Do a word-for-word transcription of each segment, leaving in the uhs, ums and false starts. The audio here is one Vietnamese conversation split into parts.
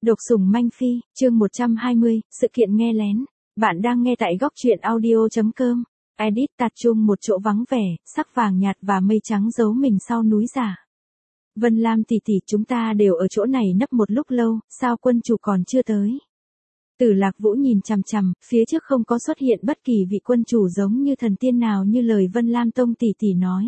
Độc sủng manh phi, chương một trăm hai mươi, sự kiện nghe lén. Bạn đang nghe tại góc truyện audio chấm com. Edit tạt chung một chỗ vắng vẻ, sắc vàng nhạt và mây trắng giấu mình sau núi giả. Vân Lam tỷ tỷ, chúng ta đều ở chỗ này nấp một lúc lâu, sao quân chủ còn chưa tới? Tử Lạc Vũ nhìn chằm chằm, phía trước không có xuất hiện bất kỳ vị quân chủ giống như thần tiên nào như lời Vân Lam tông tỷ tỷ nói.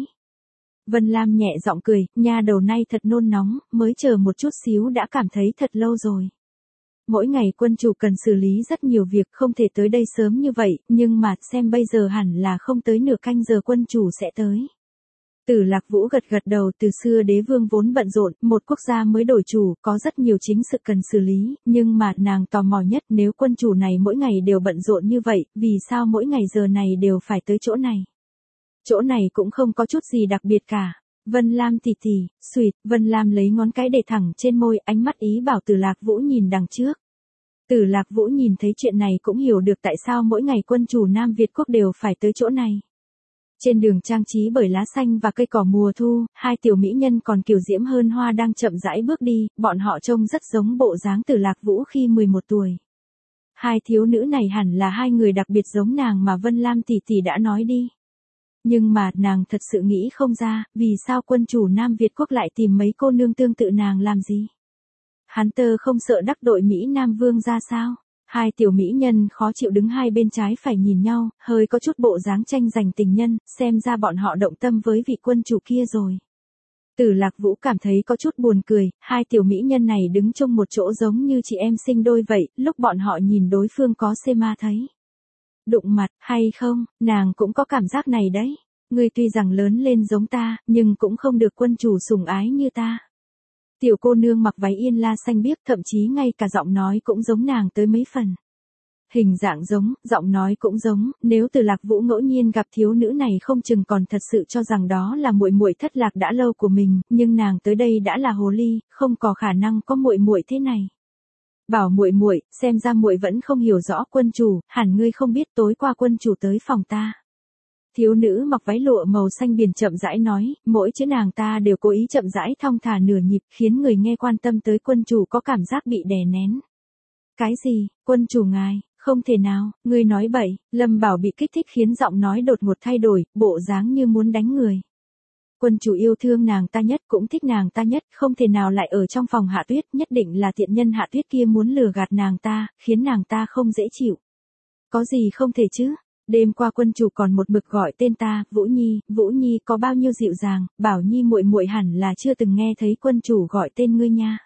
Vân Lam nhẹ giọng cười, nha đầu nay thật nôn nóng, mới chờ một chút xíu đã cảm thấy thật lâu rồi. Mỗi ngày quân chủ cần xử lý rất nhiều việc, không thể tới đây sớm như vậy, nhưng mà xem bây giờ hẳn là không tới nửa canh giờ quân chủ sẽ tới. Tử Lạc Vũ gật gật đầu, từ xưa đế vương vốn bận rộn, một quốc gia mới đổi chủ, có rất nhiều chính sự cần xử lý, nhưng mà nàng tò mò nhất nếu quân chủ này mỗi ngày đều bận rộn như vậy, vì sao mỗi ngày giờ này đều phải tới chỗ này? Chỗ này cũng không có chút gì đặc biệt cả. Vân Lam tỷ tỷ, xuyệt, Vân Lam lấy ngón cái để thẳng trên môi, ánh mắt ý bảo Tử Lạc Vũ nhìn đằng trước. Tử Lạc Vũ nhìn thấy chuyện này cũng hiểu được tại sao mỗi ngày quân chủ Nam Việt quốc đều phải tới chỗ này. Trên đường trang trí bởi lá xanh và cây cỏ mùa thu, hai tiểu mỹ nhân còn kiều diễm hơn hoa đang chậm rãi bước đi, bọn họ trông rất giống bộ dáng Tử Lạc Vũ khi mười một tuổi. Hai thiếu nữ này hẳn là hai người đặc biệt giống nàng mà Vân Lam tỷ tỷ đã nói đi. Nhưng mà, nàng thật sự nghĩ không ra, vì sao quân chủ Nam Việt quốc lại tìm mấy cô nương tương tự nàng làm gì? Hắn tơ không sợ đắc tội Mỹ Nam Vương ra sao? Hai tiểu mỹ nhân khó chịu đứng hai bên trái phải nhìn nhau, hơi có chút bộ dáng tranh giành tình nhân, xem ra bọn họ động tâm với vị quân chủ kia rồi. Tử Lạc Vũ cảm thấy có chút buồn cười, hai tiểu mỹ nhân này đứng chung một chỗ giống như chị em sinh đôi vậy, lúc bọn họ nhìn đối phương có xê ma thấy. Đụng mặt, hay không, nàng cũng có cảm giác này đấy. Ngươi tuy rằng lớn lên giống ta, nhưng cũng không được quân chủ sủng ái như ta. Tiểu cô nương mặc váy yên la xanh biếc, thậm chí ngay cả giọng nói cũng giống nàng tới mấy phần. Hình dạng giống, giọng nói cũng giống, nếu Tử Lạc Vũ ngẫu nhiên gặp thiếu nữ này không chừng còn thật sự cho rằng đó là muội muội thất lạc đã lâu của mình, nhưng nàng tới đây đã là hồ ly, không có khả năng có muội muội thế này. Bảo muội muội, xem ra muội vẫn không hiểu rõ quân chủ, hẳn ngươi không biết tối qua quân chủ tới phòng ta. Thiếu nữ mặc váy lụa màu xanh biển chậm rãi nói, mỗi chữ nàng ta đều cố ý chậm rãi thong thả nửa nhịp, khiến người nghe quan tâm tới quân chủ có cảm giác bị đè nén. Cái gì, quân chủ ngài, không thể nào, ngươi nói bậy, Lâm Bảo bị kích thích khiến giọng nói đột ngột thay đổi, bộ dáng như muốn đánh người. Quân chủ yêu thương nàng ta nhất, cũng thích nàng ta nhất, không thể nào lại ở trong phòng Hạ Tuyết, nhất định là tiện nhân Hạ Tuyết kia muốn lừa gạt nàng ta, khiến nàng ta không dễ chịu. Có gì không thể chứ? Đêm qua quân chủ còn một mực gọi tên ta, Vũ Nhi, Vũ Nhi có bao nhiêu dịu dàng, Bảo Nhi muội muội hẳn là chưa từng nghe thấy quân chủ gọi tên ngươi nha.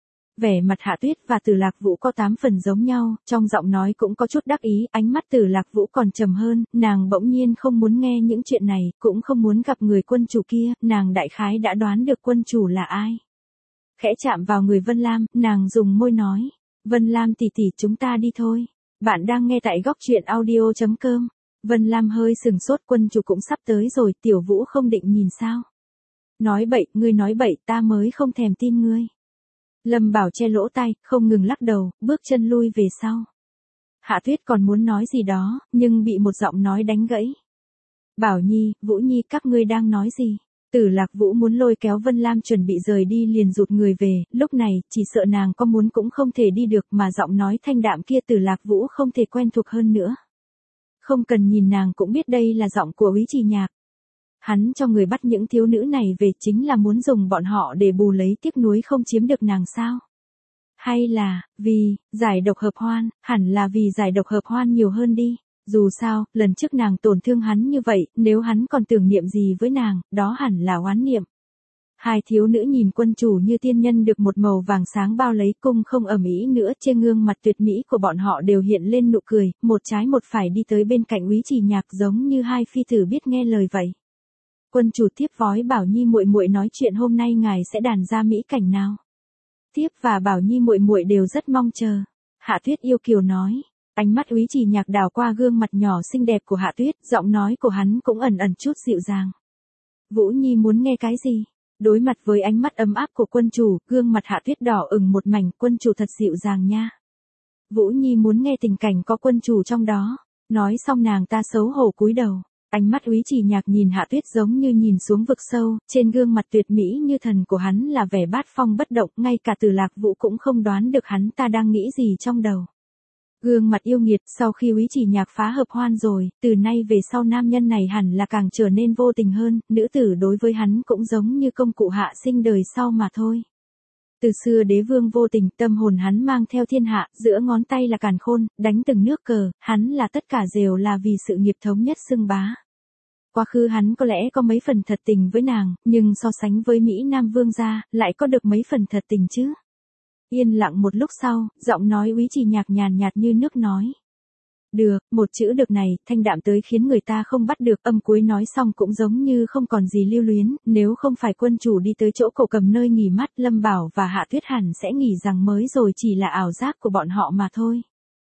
Vẻ mặt Hạ Tuyết và Tử Lạc Vũ có tám phần giống nhau, trong giọng nói cũng có chút đắc ý, ánh mắt Tử Lạc Vũ còn trầm hơn, nàng bỗng nhiên không muốn nghe những chuyện này, cũng không muốn gặp người quân chủ kia, nàng đại khái đã đoán được quân chủ là ai. Khẽ chạm vào người Vân Lam, nàng dùng môi nói, Vân Lam tỷ tỷ, chúng ta đi thôi. Bạn đang nghe tại góc truyện audio chấm com. Vân Lam hơi sừng sốt, quân chủ cũng sắp tới rồi, Tiểu Vũ không định nhìn sao? Nói bậy, ngươi nói bậy, ta mới không thèm tin ngươi. Lâm Bảo che lỗ tai, không ngừng lắc đầu, bước chân lui về sau. Hạ Tuyết còn muốn nói gì đó, nhưng bị một giọng nói đánh gãy. Bảo Nhi, Vũ Nhi, các ngươi đang nói gì? Tử Lạc Vũ muốn lôi kéo Vân Lam chuẩn bị rời đi liền rụt người về, lúc này, chỉ sợ nàng có muốn cũng không thể đi được mà giọng nói thanh đạm kia Tử Lạc Vũ không thể quen thuộc hơn nữa. Không cần nhìn nàng cũng biết đây là giọng của Úy Trì Nhạc. Hắn cho người bắt những thiếu nữ này về chính là muốn dùng bọn họ để bù lấy tiếc nuối không chiếm được nàng sao? Hay là, vì, giải độc hợp hoan, hẳn là vì giải độc hợp hoan nhiều hơn đi. Dù sao, lần trước nàng tổn thương hắn như vậy, nếu hắn còn tưởng niệm gì với nàng, đó hẳn là oán niệm. Hai thiếu nữ nhìn quân chủ như tiên nhân được một màu vàng sáng bao lấy, cung không ầm ĩ nữa, trên gương mặt tuyệt mỹ của bọn họ đều hiện lên nụ cười, một trái một phải đi tới bên cạnh Úy Trì Nhạc giống như hai phi tử biết nghe lời vậy. Quân chủ tiếp vói, Bảo Nhi muội muội nói chuyện hôm nay ngài sẽ đàn ra mỹ cảnh nào? Tiếp và Bảo Nhi muội muội đều rất mong chờ. Hạ Tuyết yêu kiều nói. Ánh mắt Úy Trì Nhạc đảo qua gương mặt nhỏ xinh đẹp của Hạ Tuyết, giọng nói của hắn cũng ẩn ẩn chút dịu dàng. Vũ Nhi muốn nghe cái gì? Đối mặt với ánh mắt ấm áp của quân chủ, gương mặt Hạ Tuyết đỏ ửng một mảnh, quân chủ thật dịu dàng nha. Vũ Nhi muốn nghe tình cảnh có quân chủ trong đó. Nói xong nàng ta xấu hổ cúi đầu. Ánh mắt Úy Trì Nhạc nhìn Hạ Tuyết giống như nhìn xuống vực sâu, trên gương mặt tuyệt mỹ như thần của hắn là vẻ bát phong bất động, ngay cả Từ Lạc Vũ cũng không đoán được hắn ta đang nghĩ gì trong đầu. Gương mặt yêu nghiệt, sau khi Úy Trì Nhạc phá hợp hoan rồi, từ nay về sau nam nhân này hẳn là càng trở nên vô tình hơn, nữ tử đối với hắn cũng giống như công cụ hạ sinh đời sau mà thôi. Từ xưa đế vương vô tình, tâm hồn hắn mang theo thiên hạ, giữa ngón tay là càn khôn, đánh từng nước cờ, hắn là tất cả đều là vì sự nghiệp thống nhất xưng bá. Quá khứ hắn có lẽ có mấy phần thật tình với nàng, nhưng so sánh với Mỹ Nam vương gia, lại có được mấy phần thật tình chứ. Yên lặng một lúc sau, giọng nói Úy Trì Nhạc nhàn nhạt như nước nói. Được, một chữ được này, thanh đạm tới khiến người ta không bắt được, âm cuối nói xong cũng giống như không còn gì lưu luyến, nếu không phải quân chủ đi tới chỗ Cổ Cầm nơi nghỉ mát, Lâm Bảo và Hạ Tuyết hẳn sẽ nghĩ rằng mới rồi chỉ là ảo giác của bọn họ mà thôi.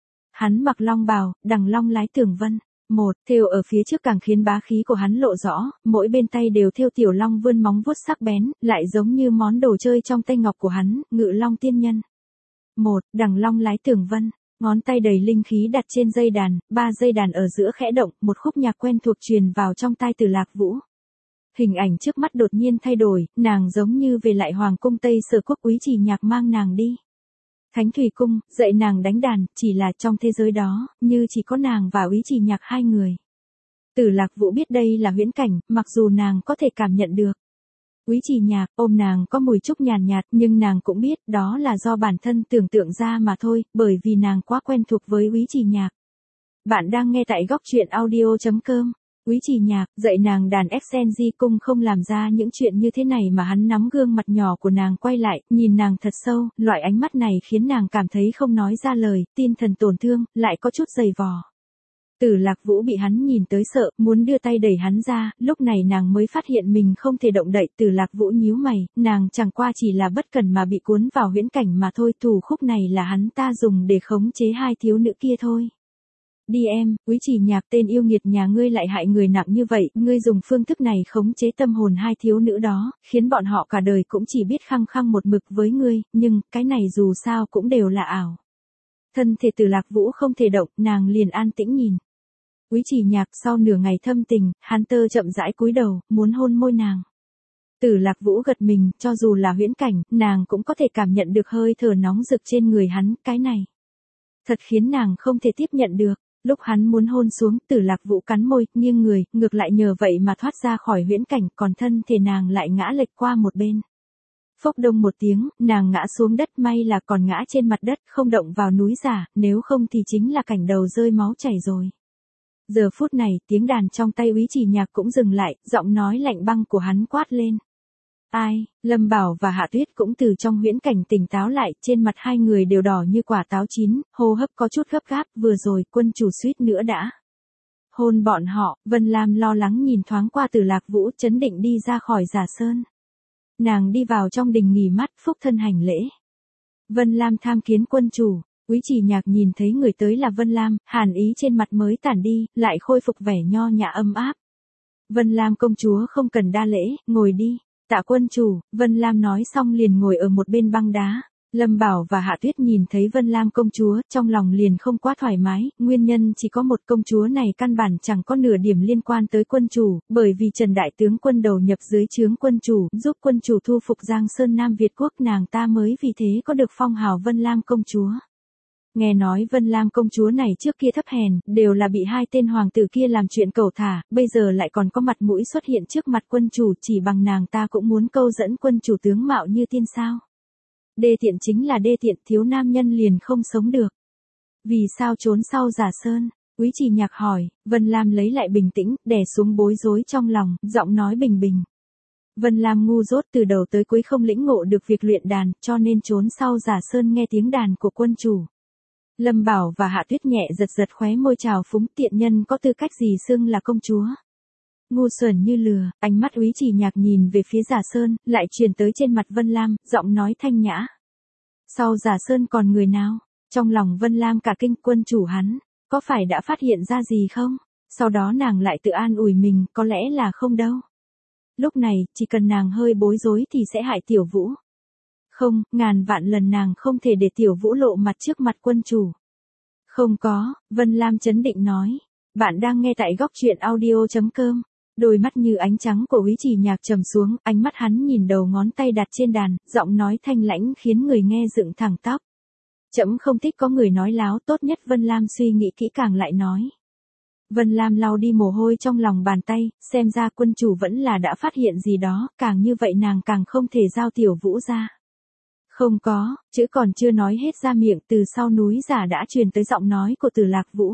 Hắn mặc long bào, đằng long lái tường vân. Một, thêu ở phía trước càng khiến bá khí của hắn lộ rõ, mỗi bên tay đều thêu tiểu long vươn móng vuốt sắc bén, lại giống như món đồ chơi trong tay ngọc của hắn, Ngự Long tiên nhân. Một, đằng long lái tường vân, ngón tay đầy linh khí đặt trên dây đàn, ba dây đàn ở giữa khẽ động, một khúc nhạc quen thuộc truyền vào trong tai Từ Lạc Vũ. Hình ảnh trước mắt đột nhiên thay đổi, nàng giống như về lại hoàng cung Tây Sở Quốc. Úy Trì Nhạc mang nàng đi Thánh Thủy Cung, dạy nàng đánh đàn, chỉ là trong thế giới đó, như chỉ có nàng và Úy Trì Nhạc hai người. Từ Lạc Vũ biết đây là huyễn cảnh, mặc dù nàng có thể cảm nhận được. Úy Trì Nhạc ôm nàng có mùi trúc nhàn nhạt, nhưng nàng cũng biết đó là do bản thân tưởng tượng ra mà thôi, bởi vì nàng quá quen thuộc với Úy Trì Nhạc. Bạn đang nghe tại góc truyện audio chấm com. Úy Trì Nhạc dạy nàng đàn Exenji Cung không làm ra những chuyện như thế này mà hắn nắm gương mặt nhỏ của nàng quay lại, nhìn nàng thật sâu, loại ánh mắt này khiến nàng cảm thấy không nói ra lời, tinh thần tổn thương, lại có chút dày vò. Từ Lạc Vũ bị hắn nhìn tới sợ, muốn đưa tay đẩy hắn ra, lúc này nàng mới phát hiện mình không thể động đậy. Từ Lạc Vũ nhíu mày, nàng chẳng qua chỉ là bất cẩn mà bị cuốn vào huyễn cảnh mà thôi, thủ khúc này là hắn ta dùng để khống chế hai thiếu nữ kia thôi. Đi em, Úy Trì Nhạc tên yêu nghiệt nhà ngươi lại hại người nặng như vậy, ngươi dùng phương thức này khống chế tâm hồn hai thiếu nữ đó, khiến bọn họ cả đời cũng chỉ biết khăng khăng một mực với ngươi, nhưng, cái này dù sao cũng đều là ảo. Thân thể Từ Lạc Vũ không thể động, nàng liền an tĩnh nhìn. Úy Trì Nhạc sau nửa ngày thâm tình, hắn tơ chậm rãi cúi đầu, muốn hôn môi nàng. Từ Lạc Vũ gật mình, cho dù là huyễn cảnh, nàng cũng có thể cảm nhận được hơi thở nóng rực trên người hắn, cái này thật khiến nàng không thể tiếp nhận được. Lúc hắn muốn hôn xuống, Từ Lạc Vũ cắn môi, nghiêng người, ngược lại nhờ vậy mà thoát ra khỏi huyễn cảnh, còn thân thể nàng lại ngã lệch qua một bên. Phốc đông một tiếng, nàng ngã xuống đất, may là còn ngã trên mặt đất, không động vào núi giả, nếu không thì chính là cảnh đầu rơi máu chảy rồi. Giờ phút này, tiếng đàn trong tay Úy Trì Nhạc cũng dừng lại, giọng nói lạnh băng của hắn quát lên. Ai, Lâm Bảo và Hạ Tuyết cũng từ trong huyễn cảnh tỉnh táo lại, trên mặt hai người đều đỏ như quả táo chín, hô hấp có chút gấp gáp, vừa rồi quân chủ suýt nữa đã hôn bọn họ. Vân Lam lo lắng nhìn thoáng qua Từ Lạc Vũ, chấn định đi ra khỏi Giả Sơn. Nàng đi vào trong đình nghỉ mát, phúc thân hành lễ. Vân Lam tham kiến quân chủ. Úy Trì Nhạc nhìn thấy người tới là Vân Lam, hàn ý trên mặt mới tản đi, lại khôi phục vẻ nho nhã ấm áp. Vân Lam công chúa không cần đa lễ, ngồi đi. Tạ quân chủ. Vân Lam nói xong liền ngồi ở một bên băng đá. Lâm Bảo và Hạ Tuyết nhìn thấy Vân Lam công chúa, trong lòng liền không quá thoải mái, nguyên nhân chỉ có một, công chúa này căn bản chẳng có nửa điểm liên quan tới quân chủ, bởi vì Trần Đại Tướng quân đầu nhập dưới trướng quân chủ, giúp quân chủ thu phục Giang Sơn Nam Việt Quốc, nàng ta mới vì thế có được phong hào Vân Lam công chúa. Nghe nói Vân Lam công chúa này trước kia thấp hèn, đều là bị hai tên hoàng tử kia làm chuyện cẩu thả, bây giờ lại còn có mặt mũi xuất hiện trước mặt quân chủ, chỉ bằng nàng ta cũng muốn câu dẫn quân chủ tướng mạo như tiên sao. Đê tiện chính là đê tiện, thiếu nam nhân liền không sống được. Vì sao trốn sau Giả Sơn? Úy Trì Nhạc hỏi. Vân Lam lấy lại bình tĩnh, đè xuống bối rối trong lòng, giọng nói bình bình. Vân Lam ngu dốt, từ đầu tới cuối không lĩnh ngộ được việc luyện đàn, cho nên trốn sau Giả Sơn nghe tiếng đàn của quân chủ. Lâm Bảo và Hạ Tuyết nhẹ giật giật khóe môi trào phúng, tiện nhân có tư cách gì xưng là công chúa. Ngu xuẩn như lừa. Ánh mắt Úy Trì Nhạc nhìn về phía Giả Sơn, lại truyền tới trên mặt Vân Lam, giọng nói thanh nhã. Sau Giả Sơn còn người nào? Trong lòng Vân Lam cả kinh, quân chủ hắn, có phải đã phát hiện ra gì không? Sau đó nàng lại tự an ủi mình, có lẽ là không đâu. Lúc này, chỉ cần nàng hơi bối rối thì sẽ hại Tiểu Vũ. Không, ngàn vạn lần nàng không thể để Tiểu Vũ lộ mặt trước mặt quân chủ. Không có, Vân Lam chấn định nói. Bạn đang nghe tại góc truyện audio chấm com. Đôi mắt như ánh trắng của Úy Chỉ Nhạc trầm xuống, ánh mắt hắn nhìn đầu ngón tay đặt trên đàn, giọng nói thanh lãnh khiến người nghe dựng thẳng tóc. Trẫm không thích có người nói láo, tốt nhất Vân Lam suy nghĩ kỹ càng lại nói. Vân Lam lau đi mồ hôi trong lòng bàn tay, xem ra quân chủ vẫn là đã phát hiện gì đó, càng như vậy nàng càng không thể giao Tiểu Vũ ra. Không có, chữ còn chưa nói hết ra miệng, từ sau núi giả đã truyền tới giọng nói của Từ Lạc Vũ.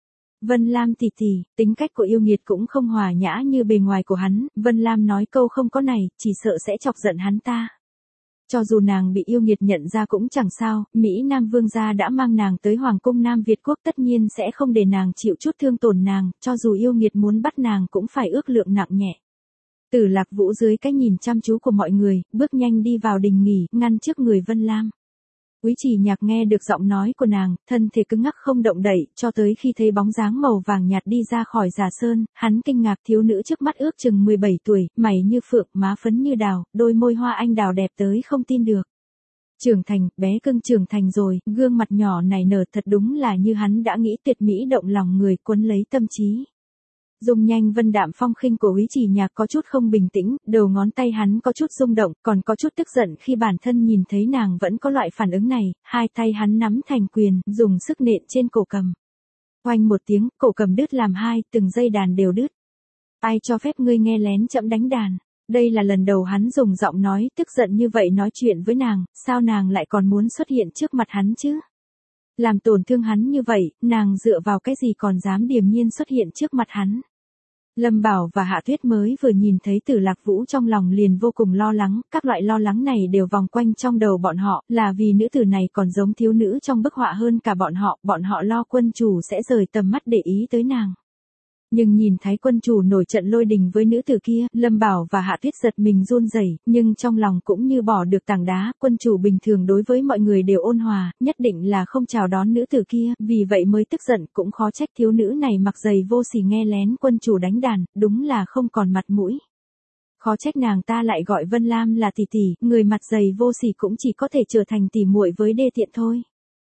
Vân Lam tỷ tỷ, tính cách của yêu nghiệt cũng không hòa nhã như bề ngoài của hắn, Vân Lam nói câu không có này, chỉ sợ sẽ chọc giận hắn ta. Cho dù nàng bị yêu nghiệt nhận ra cũng chẳng sao, Mỹ Nam Vương gia đã mang nàng tới Hoàng cung Nam Việt Quốc, tất nhiên sẽ không để nàng chịu chút thương tổn nàng, cho dù yêu nghiệt muốn bắt nàng cũng phải ước lượng nặng nhẹ. Từ Lạc Vũ dưới cái nhìn chăm chú của mọi người, bước nhanh đi vào đình nghỉ, ngăn trước người Vân Lam. Úy Chỉ Nhạc nghe được giọng nói của nàng, thân thể cứng ngắc không động đậy, cho tới khi thấy bóng dáng màu vàng nhạt đi ra khỏi Giả Sơn, hắn kinh ngạc, thiếu nữ trước mắt ước chừng mười bảy tuổi, mày như phượng, má phấn như đào, đôi môi hoa anh đào đẹp tới không tin được. Trưởng thành, bé cưng trưởng thành rồi, gương mặt nhỏ này nở thật đúng là như hắn đã nghĩ, tuyệt mỹ động lòng người, cuốn lấy tâm trí. Dung nhanh vân đạm phong khinh của Úy Chỉ Nhạc có chút không bình tĩnh, đầu ngón tay hắn có chút rung động, còn có chút tức giận khi bản thân nhìn thấy nàng vẫn có loại phản ứng này, hai tay hắn nắm thành quyền, dùng sức nện trên cổ cầm. Oanh một tiếng, cổ cầm đứt làm hai, từng dây đàn đều đứt. Ai cho phép ngươi nghe lén trẫm đánh đàn? Đây là lần đầu hắn dùng giọng nói tức giận như vậy nói chuyện với nàng, sao nàng lại còn muốn xuất hiện trước mặt hắn chứ? Làm tổn thương hắn như vậy, nàng dựa vào cái gì còn dám điềm nhiên xuất hiện trước mặt hắn. Lâm Bảo và Hạ Tuyết mới vừa nhìn thấy Từ Lạc Vũ trong lòng liền vô cùng lo lắng, các loại lo lắng này đều vòng quanh trong đầu bọn họ, là vì nữ tử này còn giống thiếu nữ trong bức họa hơn cả bọn họ, bọn họ lo quân chủ sẽ rời tầm mắt để ý tới nàng. Nhưng nhìn thấy quân chủ nổi trận lôi đình với nữ tử kia, Lâm Bảo và Hạ Tuyết giật mình run rẩy, nhưng trong lòng cũng như bỏ được tảng đá, quân chủ bình thường đối với mọi người đều ôn hòa, nhất định là không chào đón nữ tử kia, vì vậy mới tức giận, cũng khó trách thiếu nữ này mặc giày vô sỉ nghe lén quân chủ đánh đàn, đúng là không còn mặt mũi. Khó trách nàng ta lại gọi Vân Lam là tỷ tỷ, người mặt giày vô sỉ cũng chỉ có thể trở thành tỷ muội với đê tiện thôi.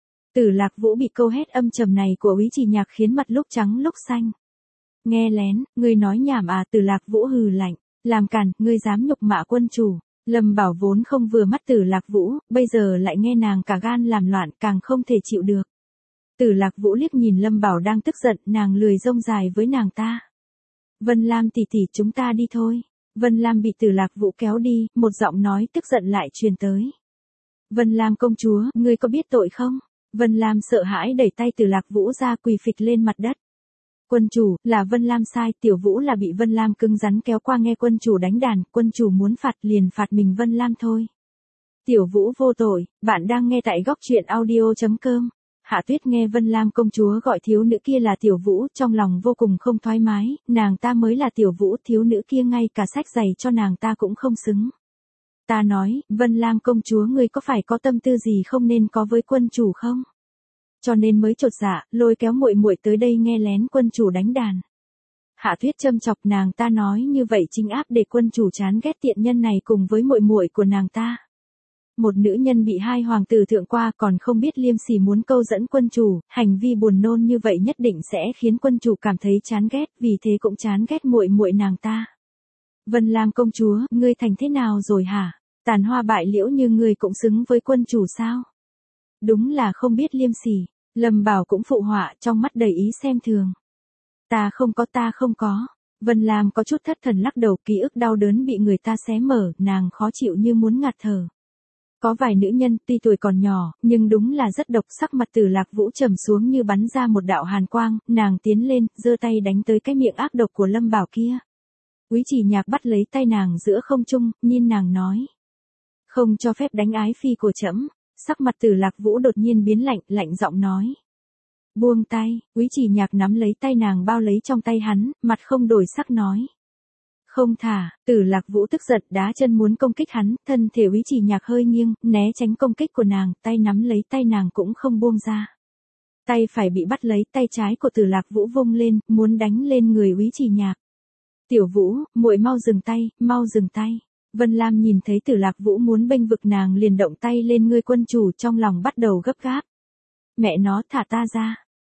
Từ Lạc Vũ bị câu hét âm trầm này của Úy Chỉ Nhạc khiến mặt lúc trắng lúc xanh. Nghe lén, ngươi nói nhảm à? Từ Lạc Vũ hừ lạnh, làm càn, ngươi dám nhục mạ quân chủ. Lâm Bảo vốn không vừa mắt Từ Lạc Vũ, bây giờ lại nghe nàng cả gan làm loạn, càng không thể chịu được. Từ Lạc Vũ liếc nhìn Lâm Bảo đang tức giận, nàng lười rông dài với nàng ta. Vân Lam tỷ tỷ, chúng ta đi thôi. Vân Lam bị Từ Lạc Vũ kéo đi, một giọng nói tức giận lại truyền tới. Vân Lam công chúa, ngươi có biết tội không? Vân Lam sợ hãi đẩy tay Từ Lạc Vũ ra, quỳ phịch lên mặt đất. Quân chủ, là Vân Lam sai, Tiểu Vũ là bị Vân Lam cứng rắn kéo qua nghe quân chủ đánh đàn, quân chủ muốn phạt liền phạt mình Vân Lam thôi. Tiểu Vũ vô tội, bạn đang nghe tại góc truyện audio chấm com. Hạ Tuyết nghe Vân Lam công chúa gọi thiếu nữ kia là Tiểu Vũ, trong lòng vô cùng không thoải mái, nàng ta mới là Tiểu Vũ, thiếu nữ kia ngay cả sách giày cho nàng ta cũng không xứng. Ta nói, Vân Lam công chúa, ngươi có phải có tâm tư gì không nên có với quân chủ không? Cho nên mới chột dạ, lôi kéo muội muội tới đây nghe lén quân chủ đánh đàn. Hạ Tuyết châm chọc, nàng ta nói như vậy chính áp để quân chủ chán ghét tiện nhân này cùng với muội muội của nàng ta. Một nữ nhân bị hai hoàng tử thượng qua còn không biết liêm sỉ muốn câu dẫn quân chủ, hành vi buồn nôn như vậy nhất định sẽ khiến quân chủ cảm thấy chán ghét, vì thế cũng chán ghét muội muội nàng ta. Vân Lam công chúa, ngươi thành thế nào rồi hả? Tàn hoa bại liễu như ngươi cũng xứng với quân chủ sao? Đúng là không biết liêm sỉ. Lâm Bảo cũng phụ họa, trong mắt đầy ý xem thường. Ta không có, ta không có. Vân Lam có chút thất thần lắc đầu, ký ức đau đớn bị người ta xé mở, nàng khó chịu như muốn ngạt thở. Có vài nữ nhân tuy tuổi còn nhỏ, nhưng đúng là rất độc, sắc mặt Từ Lạc Vũ trầm xuống như bắn ra một đạo hàn quang, nàng tiến lên, giơ tay đánh tới cái miệng ác độc của Lâm Bảo kia. Úy Chỉ Nhạc bắt lấy tay nàng giữa không trung, nhìn nàng nói. Không cho phép đánh ái phi của trẫm. Sắc mặt Từ Lạc Vũ đột nhiên biến lạnh, lạnh giọng nói. Buông tay, Úy Chỉ Nhạc nắm lấy tay nàng bao lấy trong tay hắn, mặt không đổi sắc nói. Không thả, Từ Lạc Vũ tức giận đá chân muốn công kích hắn, thân thể Úy Chỉ Nhạc hơi nghiêng, né tránh công kích của nàng, tay nắm lấy tay nàng cũng không buông ra. Tay phải bị bắt lấy, tay trái của Từ Lạc Vũ vung lên, muốn đánh lên người Úy Chỉ Nhạc. Tiểu Vũ, muội mau dừng tay, mau dừng tay. Vân Lam nhìn thấy Từ Lạc Vũ muốn bênh vực nàng liền động tay lên ngươi quân chủ, trong lòng bắt đầu gấp gáp. Mẹ nó, thả ta ra.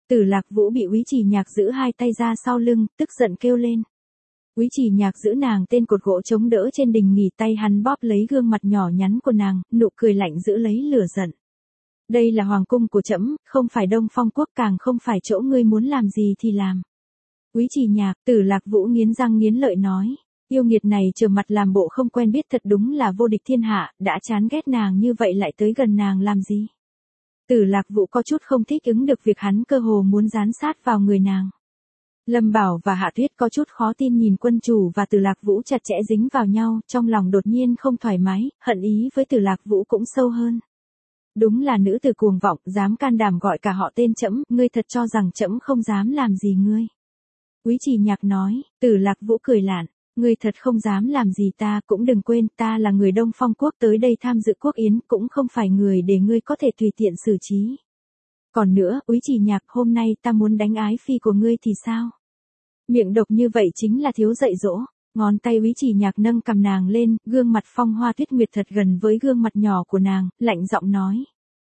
Tử Lạc Vũ bị Úy Chỉ Nhạc giữ hai tay ra sau lưng, tức giận kêu lên. Úy Chỉ Nhạc giữ nàng tên cột gỗ chống đỡ trên đình nghỉ, tay hắn bóp lấy gương mặt nhỏ nhắn của nàng, nụ cười lạnh giữ lấy lửa giận. Đây là hoàng cung của trẫm, không phải Đông Phong quốc, càng không phải chỗ ngươi muốn làm gì thì làm. Úy Chỉ Nhạc, Tử Lạc Vũ nghiến răng nghiến lợi nói. Yêu nghiệt này trở mặt làm bộ không quen biết, thật đúng là vô địch thiên hạ, đã chán ghét nàng như vậy lại tới gần nàng làm gì. Tử Lạc Vũ có chút không thích ứng được việc hắn cơ hồ muốn dán sát vào người nàng. Lâm Bảo và Hạ Tuyết có chút khó tin nhìn quân chủ và Tử Lạc Vũ chặt chẽ dính vào nhau, trong lòng đột nhiên không thoải mái, hận ý với Tử Lạc Vũ cũng sâu hơn. Đúng là nữ tử cuồng vọng, dám can đảm gọi cả họ tên trẫm, ngươi thật cho rằng trẫm không dám làm gì ngươi. Úy Chỉ Nhạc nói. Tử Lạc Vũ cười lạn. Ngươi thật không dám làm gì ta, cũng đừng quên ta là người Đông Phong quốc tới đây tham dự quốc yến, cũng không phải người để ngươi có thể tùy tiện xử trí. Còn nữa, Úy Chỉ Nhạc, hôm nay ta muốn đánh ái phi của ngươi thì sao? Miệng độc như vậy chính là thiếu dạy dỗ. Ngón tay Úy Chỉ Nhạc nâng cầm nàng lên, gương mặt phong hoa tuyết nguyệt thật gần với gương mặt nhỏ của nàng, lạnh giọng nói.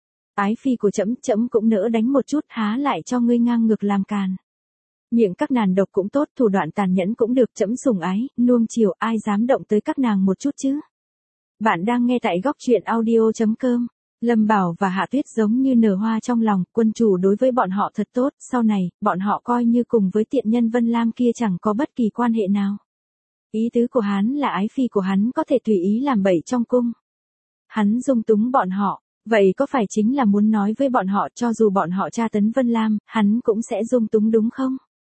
Ái phi của trẫm, trẫm cũng nỡ đánh một chút, há lại cho ngươi ngang ngược làm càn. Miệng các nàng độc cũng tốt, thủ đoạn tàn nhẫn cũng được, trẫm sủng ái, nuông chiều, ai dám động tới các nàng một chút chứ. Bạn đang nghe tại góc truyện audio chấm com. Lâm Bảo và Hạ Tuyết giống như nở hoa trong lòng, quân chủ đối với bọn họ thật tốt, sau này, bọn họ coi như cùng với tiện nhân Vân Lam kia chẳng có bất kỳ quan hệ nào. Ý tứ của hắn là ái phi của hắn có thể tùy ý làm bậy trong cung. Hắn dung túng bọn họ, vậy có phải chính là muốn nói với bọn họ cho dù bọn họ tra tấn Vân Lam, hắn cũng sẽ dung túng đúng không?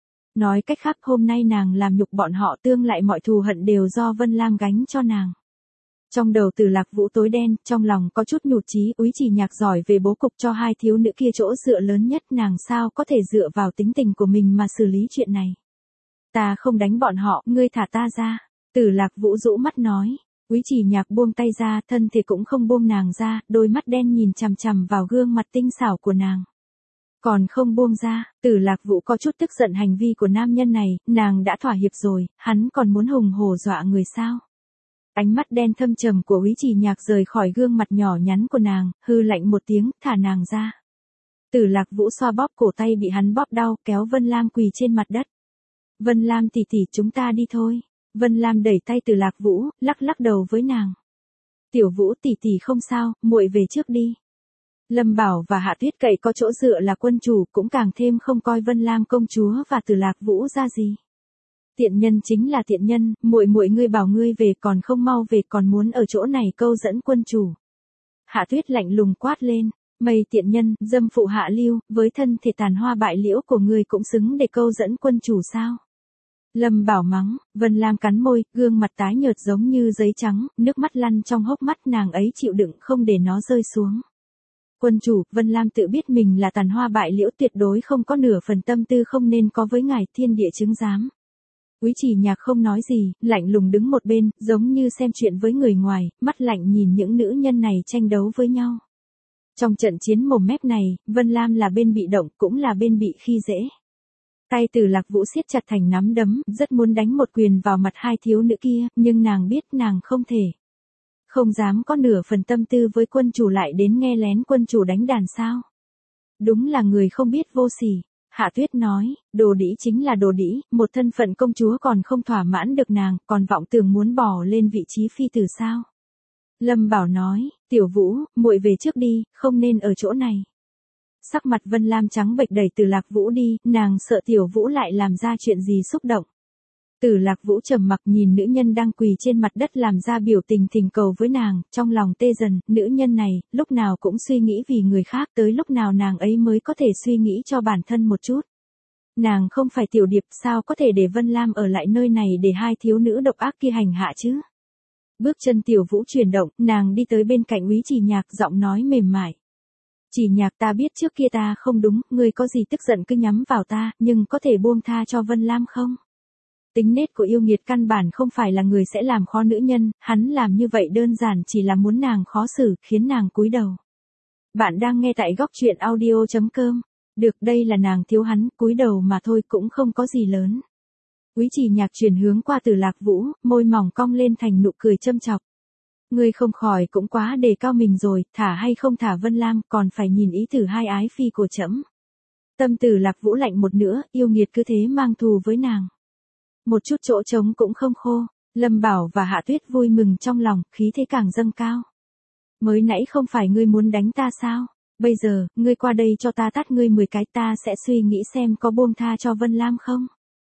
Nói cách khác, hôm nay nàng làm nhục bọn họ, tương lại mọi thù hận đều do Vân Lam gánh cho nàng. Trong đầu Tử Lạc Vũ tối đen, trong lòng có chút nhụt chí, Úy Chỉ Nhạc giỏi về bố cục cho hai thiếu nữ kia chỗ dựa lớn nhất, nàng sao có thể dựa vào tính tình của mình mà xử lý chuyện này. Ta không đánh bọn họ, ngươi thả ta ra. Tử Lạc Vũ rũ mắt nói. Úy Chỉ Nhạc buông tay ra, thân thì cũng không buông nàng ra, đôi mắt đen nhìn chằm chằm vào gương mặt tinh xảo của nàng. Còn không buông ra, Tử Lạc Vũ có chút tức giận hành vi của nam nhân này, nàng đã thỏa hiệp rồi, hắn còn muốn hùng hổ dọa người sao? Ánh mắt đen thâm trầm của Úy Chỉ Nhạc rời khỏi gương mặt nhỏ nhắn của nàng, hư lạnh một tiếng, thả nàng ra. Tử Lạc Vũ xoa bóp cổ tay bị hắn bóp đau, kéo Vân Lam quỳ trên mặt đất. Vân Lam tỷ tỷ, chúng ta đi thôi. Vân Lam đẩy tay Tử Lạc Vũ, lắc lắc đầu với nàng. Tiểu Vũ tỷ tỷ không sao, muội về trước đi. Lâm Bảo và Hạ Tuyết cậy có chỗ dựa là quân chủ, cũng càng thêm không coi Vân Lam công chúa và Tử Lạc Vũ ra gì. Tiện nhân chính là tiện nhân, muội muội ngươi bảo ngươi về còn không mau về, còn muốn ở chỗ này câu dẫn quân chủ. Hạ Tuyết lạnh lùng quát lên, mây tiện nhân, dâm phụ hạ lưu, với thân thể tàn hoa bại liễu của ngươi cũng xứng để câu dẫn quân chủ sao? Lâm Bảo mắng. Vân Lam cắn môi, gương mặt tái nhợt giống như giấy trắng, nước mắt lăn trong hốc mắt, nàng ấy chịu đựng không để nó rơi xuống. Quân chủ, Vân Lam tự biết mình là tàn hoa bại liễu, tuyệt đối không có nửa phần tâm tư không nên có với ngài, thiên địa chứng giám. Úy Chỉ Nhạc không nói gì, lạnh lùng đứng một bên, giống như xem chuyện với người ngoài, mắt lạnh nhìn những nữ nhân này tranh đấu với nhau. Trong trận chiến mồm mép này, Vân Lam là bên bị động, cũng là bên bị khi dễ. Tay Tử Lạc Vũ siết chặt thành nắm đấm, rất muốn đánh một quyền vào mặt hai thiếu nữ kia, nhưng nàng biết nàng không thể. Không dám có nửa phần tâm tư với quân chủ, lại đến nghe lén quân chủ đánh đàn sao. Đúng là người không biết vô sỉ. Hạ Tuyết nói, đồ đĩ chính là đồ đĩ, một thân phận công chúa còn không thỏa mãn được nàng, còn vọng tưởng muốn bỏ lên vị trí phi tử sao. Lâm Bảo nói, Tiểu Vũ, muội về trước đi, không nên ở chỗ này. Sắc mặt Vân Lam trắng bệch đẩy Tử Lạc Vũ đi, nàng sợ Tiểu Vũ lại làm ra chuyện gì xúc động. Tử Lạc Vũ trầm mặc nhìn nữ nhân đang quỳ trên mặt đất làm ra biểu tình thỉnh cầu với nàng, trong lòng tê dần, nữ nhân này, lúc nào cũng suy nghĩ vì người khác, tới lúc nào nàng ấy mới có thể suy nghĩ cho bản thân một chút. Nàng không phải Tiểu Điệp, sao có thể để Vân Lam ở lại nơi này để hai thiếu nữ độc ác kia hành hạ chứ? Bước chân Tiểu Vũ chuyển động, nàng đi tới bên cạnh Úy Chỉ Nhạc, giọng nói mềm mại. Chỉ Nhạc, ta biết trước kia ta không đúng, ngươi có gì tức giận cứ nhắm vào ta, nhưng có thể buông tha cho Vân Lam không? Tính nết của yêu nghiệt căn bản không phải là người sẽ làm khó nữ nhân, hắn làm như vậy đơn giản chỉ là muốn nàng khó xử, khiến nàng cúi đầu. Bạn đang nghe tại góc truyện audio chấm com. Được, đây là nàng thiếu hắn, cúi đầu mà thôi, cũng không có gì lớn. Úy Chỉ Nhạc chuyển hướng qua Tử Lạc Vũ, môi mỏng cong lên thành nụ cười châm chọc. Ngươi không khỏi cũng quá đề cao mình rồi, thả hay không thả Vân Lam, còn phải nhìn ý thử hai ái phi của trẫm. Tâm Tử Lạc Vũ lạnh một nữa, yêu nghiệt cứ thế mang thù với nàng. Một chút chỗ trống cũng không khô, Lâm Bảo và Hạ Tuyết vui mừng trong lòng, khí thế càng dâng cao. Mới nãy không phải ngươi muốn đánh ta sao? Bây giờ, ngươi qua đây cho ta tát ngươi mười cái, ta sẽ suy nghĩ xem có buông tha cho Vân Lam không?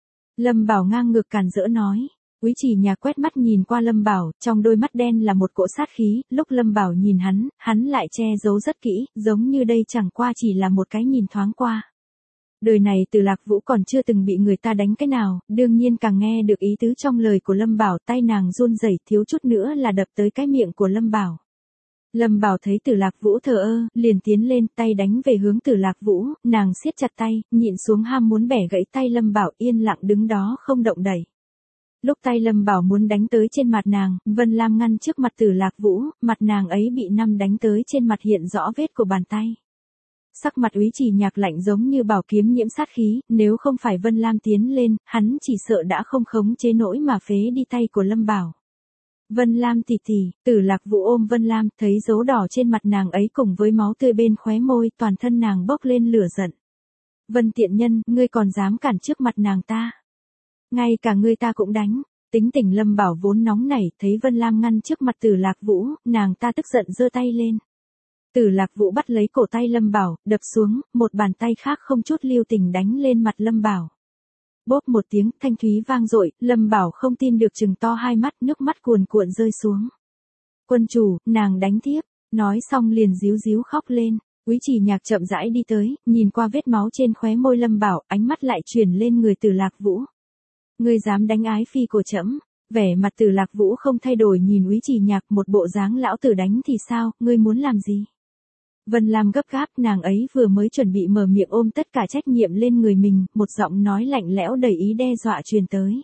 Lâm Bảo ngang ngược càn rỡ nói. Úy Chỉ Nhạc quét mắt nhìn qua Lâm Bảo, trong đôi mắt đen là một cỗ sát khí, lúc Lâm Bảo nhìn hắn, hắn lại che giấu rất kỹ, giống như đây chẳng qua chỉ là một cái nhìn thoáng qua. Đời này Từ Lạc Vũ còn chưa từng bị người ta đánh cái nào, đương nhiên càng nghe được ý tứ trong lời của Lâm Bảo, tay nàng run rẩy thiếu chút nữa là đập tới cái miệng của Lâm Bảo. Lâm Bảo thấy Từ Lạc Vũ thờ ơ, liền tiến lên tay đánh về hướng Từ Lạc Vũ, nàng siết chặt tay, nhịn xuống ham muốn bẻ gãy tay Lâm Bảo, yên lặng đứng đó không động đậy. Lúc tay Lâm Bảo muốn đánh tới trên mặt nàng, Vân Lam ngăn trước mặt Từ Lạc Vũ, mặt nàng ấy bị năm đánh tới trên mặt hiện rõ vết của bàn tay. Sắc mặt Úy Chỉ Nhạc lạnh giống như bảo kiếm nhiễm sát khí, nếu không phải Vân Lam tiến lên, hắn chỉ sợ đã không khống chế nổi mà phế đi tay của Lâm Bảo. Vân Lam tỉ tỉ, Từ Lạc Vũ ôm Vân Lam, thấy dấu đỏ trên mặt nàng ấy cùng với máu tươi bên khóe môi, toàn thân nàng bốc lên lửa giận. Vân tiện nhân, ngươi còn dám cản trước mặt nàng ta. Ngay cả ngươi ta cũng đánh. Tính tình Lâm Bảo vốn nóng nảy, thấy Vân Lam ngăn trước mặt Từ Lạc Vũ, nàng ta tức giận giơ tay lên. Từ Lạc Vũ bắt lấy cổ tay Lâm Bảo, đập xuống, một bàn tay khác không chút lưu tình đánh lên mặt Lâm Bảo. Bốp một tiếng, thanh thúy vang dội, Lâm Bảo không tin được trừng to hai mắt, nước mắt cuồn cuộn rơi xuống. Quân chủ, nàng đánh tiếp, nói xong liền díu díu khóc lên. Úy Chỉ Nhạc chậm rãi đi tới, nhìn qua vết máu trên khóe môi Lâm Bảo, ánh mắt lại chuyển lên người Từ Lạc Vũ. Ngươi dám đánh ái phi của trẫm? Vẻ mặt Từ Lạc Vũ không thay đổi nhìn Úy Chỉ Nhạc, một bộ dáng lão tử đánh thì sao, ngươi muốn làm gì? Vân Lam gấp gáp, nàng ấy vừa mới chuẩn bị mở miệng ôm tất cả trách nhiệm lên người mình, một giọng nói lạnh lẽo đầy ý đe dọa truyền tới.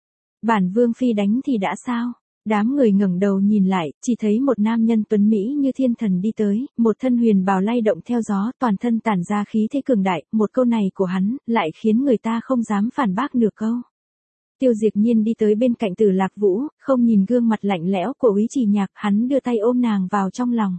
Bản vương phi đánh thì đã sao? Đám người ngẩng đầu nhìn lại, chỉ thấy một nam nhân tuấn mỹ như thiên thần đi tới, một thân huyền bào lay động theo gió, toàn thân tản ra khí thế cường đại, một câu này của hắn, lại khiến người ta không dám phản bác nửa câu. Tiêu Diệp Nhiên đi tới bên cạnh Từ Lạc Vũ, không nhìn gương mặt lạnh lẽo của Úy Chỉ Nhạc, hắn đưa tay ôm nàng vào trong lòng.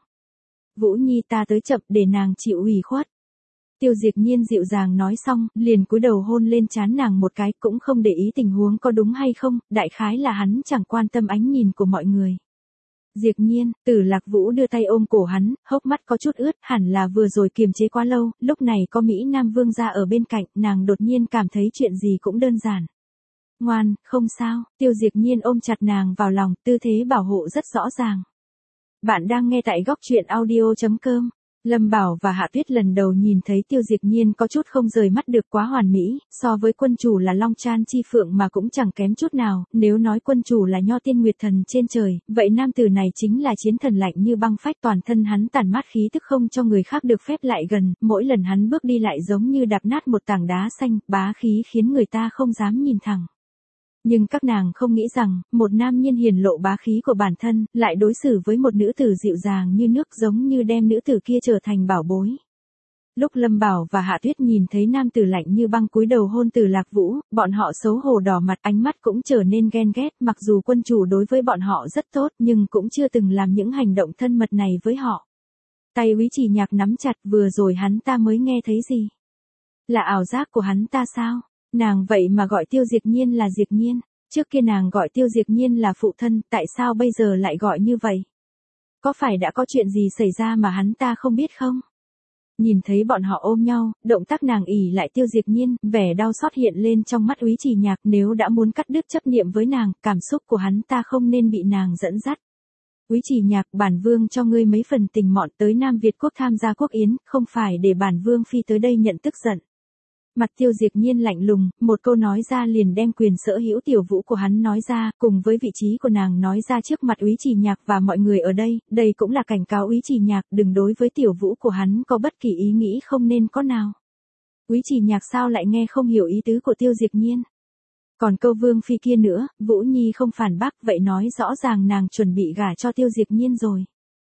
Vũ Nhi ta tới chậm để nàng chịu ủy khuất. Tiêu Diệp Nhiên dịu dàng nói xong, liền cúi đầu hôn lên trán nàng một cái, cũng không để ý tình huống có đúng hay không, đại khái là hắn chẳng quan tâm ánh nhìn của mọi người. Diệp Nhiên, Từ Lạc Vũ đưa tay ôm cổ hắn, hốc mắt có chút ướt, hẳn là vừa rồi kiềm chế quá lâu, lúc này có Mỹ Nam Vương gia ở bên cạnh, nàng đột nhiên cảm thấy chuyện gì cũng đơn giản. Ngoan, không sao, Tiêu Diệp Nhiên ôm chặt nàng vào lòng, tư thế bảo hộ rất rõ ràng. Bạn đang nghe tại góc truyện audio chấm com. Lâm Bảo và Hạ Tuyết lần đầu nhìn thấy Tiêu Diệp Nhiên có chút không rời mắt được, quá hoàn mỹ, so với quân chủ là Long Chan Chi Phượng mà cũng chẳng kém chút nào, nếu nói quân chủ là Nho Tiên Nguyệt Thần trên trời, vậy nam tử này chính là chiến thần lạnh như băng phách, toàn thân hắn tản mát khí tức không cho người khác được phép lại gần, mỗi lần hắn bước đi lại giống như đạp nát một tảng đá xanh, bá khí khiến người ta không dám nhìn thẳng. Nhưng các nàng không nghĩ rằng, một nam nhân hiển lộ bá khí của bản thân, lại đối xử với một nữ tử dịu dàng như nước, giống như đem nữ tử kia trở thành bảo bối. Lúc Lâm Bảo và Hạ Tuyết nhìn thấy nam tử lạnh như băng cúi đầu hôn Từ Lạc Vũ, bọn họ xấu hổ đỏ mặt, ánh mắt cũng trở nên ghen ghét, mặc dù quân chủ đối với bọn họ rất tốt, nhưng cũng chưa từng làm những hành động thân mật này với họ. Tay Úy Chỉ Nhạc nắm chặt, vừa rồi hắn ta mới nghe thấy gì? Là ảo giác của hắn ta sao? Nàng vậy mà gọi Tiêu Diệp Nhiên là Diệp Nhiên, trước kia nàng gọi Tiêu Diệp Nhiên là phụ thân, tại sao bây giờ lại gọi như vậy? Có phải đã có chuyện gì xảy ra mà hắn ta không biết không? Nhìn thấy bọn họ ôm nhau, động tác nàng ỉ lại Tiêu Diệp Nhiên, vẻ đau xót hiện lên trong mắt Úy Chỉ Nhạc, nếu đã muốn cắt đứt chấp niệm với nàng, cảm xúc của hắn ta không nên bị nàng dẫn dắt. Úy Chỉ Nhạc, bản vương cho ngươi mấy phần tình mọn, tới Nam Việt quốc tham gia quốc yến, không phải để bản vương phi tới đây nhận tức giận. Mặt Tiêu Diệp Nhiên lạnh lùng, một câu nói ra liền đem quyền sở hữu tiểu vũ của hắn nói ra, cùng với vị trí của nàng nói ra trước mặt Úy Chỉ Nhạc và mọi người ở đây, đây cũng là cảnh cáo Úy Chỉ Nhạc đừng đối với tiểu vũ của hắn có bất kỳ ý nghĩ không nên có nào. Úy Chỉ Nhạc sao lại nghe không hiểu ý tứ của Tiêu Diệp Nhiên? Còn câu vương phi kia nữa, Vũ Nhi không phản bác, vậy nói rõ ràng nàng chuẩn bị gả cho Tiêu Diệp Nhiên rồi.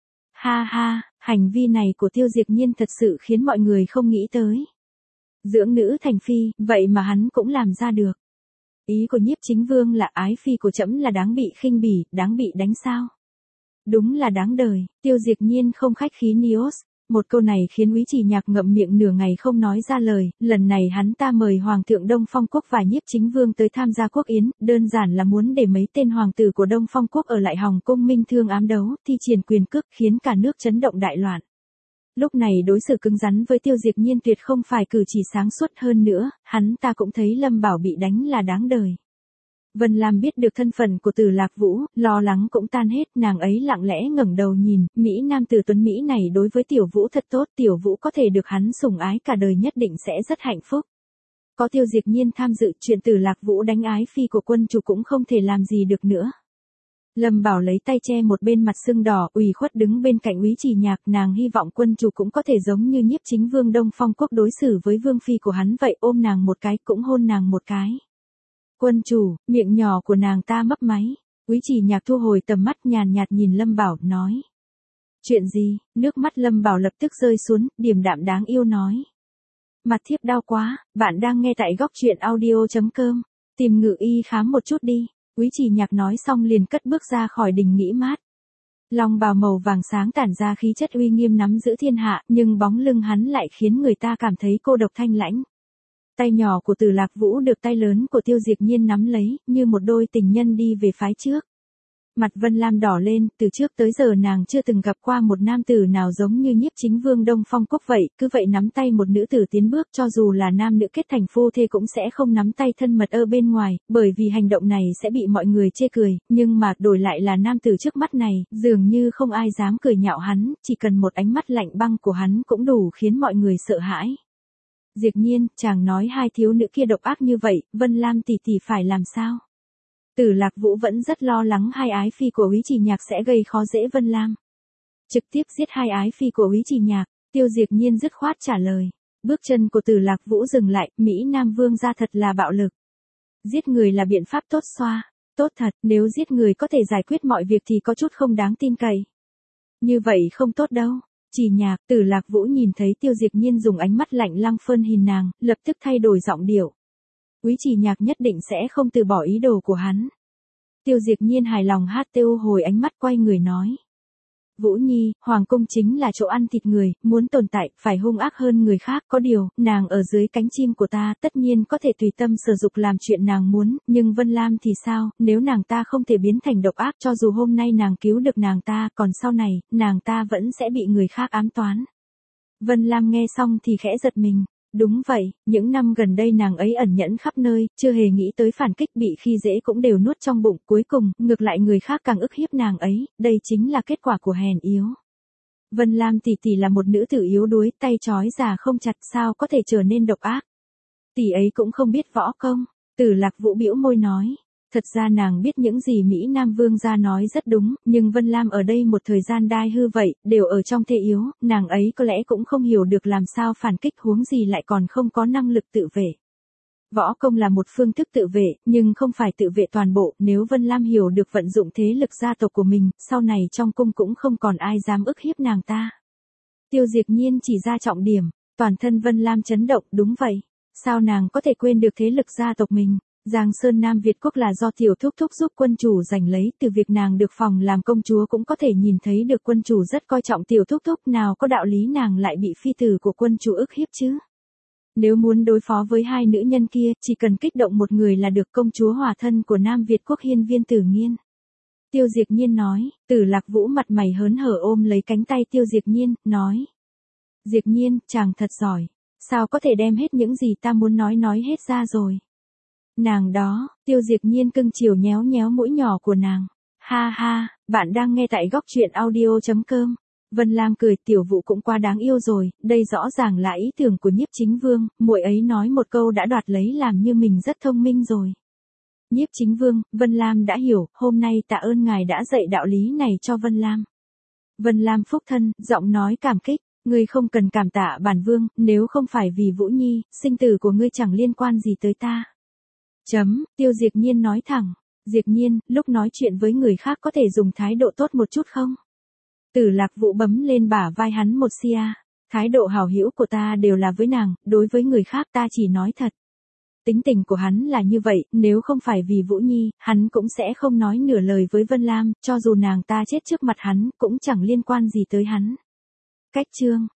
Ha ha, hành vi này của Tiêu Diệp Nhiên thật sự khiến mọi người không nghĩ tới. Dưỡng nữ thành phi, vậy mà hắn cũng làm ra được. Ý của Nhiếp Chính Vương là ái phi của trẫm là đáng bị khinh bỉ, đáng bị đánh sao? Đúng là đáng đời. Tiêu Diệp Nhiên không khách khí Nios, Một câu này khiến Úy Trì Nhạc ngậm miệng nửa ngày không nói ra lời, lần này hắn ta mời Hoàng thượng Đông Phong Quốc và Nhiếp Chính Vương tới tham gia quốc yến, đơn giản là muốn để mấy tên hoàng tử của Đông Phong Quốc ở lại Hồng Cung minh thương ám đấu, thi triển quyền cước khiến cả nước chấn động đại loạn. Lúc này đối xử cứng rắn với Tiêu Diệp Nhiên tuyệt không phải cử chỉ sáng suốt, hơn nữa, hắn ta cũng thấy Lâm Bảo bị đánh là đáng đời. Vân Lam biết được thân phận của Từ Lạc Vũ, lo lắng cũng tan hết, nàng ấy lặng lẽ ngẩng đầu nhìn, Mỹ nam tử tuấn Mỹ này đối với Tiểu Vũ thật tốt, Tiểu Vũ có thể được hắn sủng ái cả đời nhất định sẽ rất hạnh phúc. Có Tiêu Diệp Nhiên tham dự, chuyện Từ Lạc Vũ đánh ái phi của quân chủ cũng không thể làm gì được nữa. Lâm Bảo lấy tay che một bên mặt sưng đỏ, ủy khuất đứng bên cạnh Úy Trì Nhạc, nàng hy vọng quân chủ cũng có thể giống như Nhiếp Chính Vương Đông Phong Quốc đối xử với vương phi của hắn vậy, ôm nàng một cái cũng hôn nàng một cái. Quân chủ, miệng nhỏ của nàng ta mấp máy. Úy Trì Nhạc thu hồi tầm mắt nhàn nhạt nhìn Lâm Bảo, nói. Chuyện gì? Nước mắt Lâm Bảo lập tức rơi xuống, điềm đạm đáng yêu nói. Mặt thiếp đau quá, bạn đang nghe tại góc truyện audio chấm com. Tìm ngự y khám một chút đi. Úy Trì Nhạc nói xong liền cất bước ra khỏi đình nghỉ mát. Long bào màu vàng sáng tản ra khí chất uy nghiêm nắm giữ thiên hạ, nhưng bóng lưng hắn lại khiến người ta cảm thấy cô độc thanh lãnh. Tay nhỏ của Từ Lạc Vũ được tay lớn của Tiêu Diệp Nhiên nắm lấy, như một đôi tình nhân đi về phái trước. Mặt Vân Lam đỏ lên, từ trước tới giờ nàng chưa từng gặp qua một nam tử nào giống như Nhiếp Chính Vương Đông Phong Quốc vậy, cứ vậy nắm tay một nữ tử tiến bước, cho dù là nam nữ kết thành phu thê cũng sẽ không nắm tay thân mật ở bên ngoài, bởi vì hành động này sẽ bị mọi người chê cười, nhưng mà đổi lại là nam tử trước mắt này, dường như không ai dám cười nhạo hắn, chỉ cần một ánh mắt lạnh băng của hắn cũng đủ khiến mọi người sợ hãi. Diệp Nhiên, chàng nói hai thiếu nữ kia độc ác như vậy, Vân Lam tỷ tỷ phải làm sao? Từ Lạc Vũ vẫn rất lo lắng hai ái phi của Úy Trì Nhạc sẽ gây khó dễ Vân Lam. Trực tiếp giết hai ái phi của Úy Trì Nhạc, Tiêu Diệp Nhiên dứt khoát trả lời. Bước chân của Từ Lạc Vũ dừng lại, Mỹ Nam Vương gia thật là bạo lực. Giết người là biện pháp tốt xoa, tốt thật, nếu giết người có thể giải quyết mọi việc thì có chút không đáng tin cậy. Như vậy không tốt đâu. Trì Nhạc, Từ Lạc Vũ nhìn thấy Tiêu Diệp Nhiên dùng ánh mắt lạnh lăng phơn nhìn nàng, lập tức thay đổi giọng điệu. Úy Trì Nhạc nhất định sẽ không từ bỏ ý đồ của hắn. Tiêu Diệp Nhiên hài lòng hát tiêu hồi ánh mắt quay người nói. Vũ Nhi, Hoàng cung chính là chỗ ăn thịt người, muốn tồn tại, phải hung ác hơn người khác, có điều, nàng ở dưới cánh chim của ta, tất nhiên có thể tùy tâm sử dụng làm chuyện nàng muốn, nhưng Vân Lam thì sao, nếu nàng ta không thể biến thành độc ác, cho dù hôm nay nàng cứu được nàng ta, còn sau này, nàng ta vẫn sẽ bị người khác ám toán. Vân Lam nghe xong thì khẽ giật mình. Đúng vậy, những năm gần đây nàng ấy ẩn nhẫn khắp nơi, chưa hề nghĩ tới phản kích, bị khi dễ cũng đều nuốt trong bụng, cuối cùng, ngược lại người khác càng ức hiếp nàng ấy, đây chính là kết quả của hèn yếu. Vân Lam tỷ tỷ là một nữ tử yếu đuối, tay trói già không chặt, sao có thể trở nên độc ác. Tỷ ấy cũng không biết võ công. Từ Lạc Vũ bĩu môi nói. Thật ra nàng biết những gì Mỹ Nam Vương gia nói rất đúng, nhưng Vân Lam ở đây một thời gian đai hư vậy, đều ở trong thế yếu, nàng ấy có lẽ cũng không hiểu được làm sao phản kích, huống gì lại còn không có năng lực tự vệ. Võ công là một phương thức tự vệ, nhưng không phải tự vệ toàn bộ, nếu Vân Lam hiểu được vận dụng thế lực gia tộc của mình, sau này trong cung cũng không còn ai dám ức hiếp nàng ta. Tiêu Diệp Nhiên chỉ ra trọng điểm, toàn thân Vân Lam chấn động, đúng vậy, sao nàng có thể quên được thế lực gia tộc mình. Giang Sơn Nam Việt Quốc là do tiểu thúc thúc giúp quân chủ giành lấy, từ việc nàng được phòng làm công chúa cũng có thể nhìn thấy được quân chủ rất coi trọng tiểu thúc thúc, nào có đạo lý nàng lại bị phi tử của quân chủ ức hiếp chứ. Nếu muốn đối phó với hai nữ nhân kia, chỉ cần kích động một người là được, công chúa hòa thân của Nam Việt Quốc Hiên Viên Tử Nghiên. Tiêu Diệp Nhiên nói, Từ Lạc Vũ mặt mày hớn hở ôm lấy cánh tay Tiêu Diệp Nhiên, nói. Diệp Nhiên, chàng thật giỏi, sao có thể đem hết những gì ta muốn nói nói hết ra rồi. Nàng đó, Tiêu Diệp Nhiên cưng chiều nhéo nhéo mũi nhỏ của nàng. Ha ha, bạn đang nghe tại góc truyện audio chấm com. Vân Lam cười, Tiểu Vũ cũng quá đáng yêu rồi, đây rõ ràng là ý tưởng của Nhiếp Chính Vương, muội ấy nói một câu đã đoạt lấy làm như mình rất thông minh rồi. Nhiếp Chính Vương, Vân Lam đã hiểu, hôm nay tạ ơn ngài đã dạy đạo lý này cho Vân Lam. Vân Lam phúc thân, giọng nói cảm kích, ngươi không cần cảm tạ bản vương, nếu không phải vì Vũ Nhi, sinh tử của ngươi chẳng liên quan gì tới ta. Chấm, Tiêu Diệp Nhiên nói thẳng. Diệp Nhiên, lúc nói chuyện với người khác có thể dùng thái độ tốt một chút không? Từ Lạc Vũ bấm lên bả vai hắn một xia. Thái độ hảo hữu của ta đều là với nàng, đối với người khác ta chỉ nói thật. Tính tình của hắn là như vậy, nếu không phải vì Vũ Nhi, hắn cũng sẽ không nói nửa lời với Vân Lam, cho dù nàng ta chết trước mặt hắn, cũng chẳng liên quan gì tới hắn. Cách chương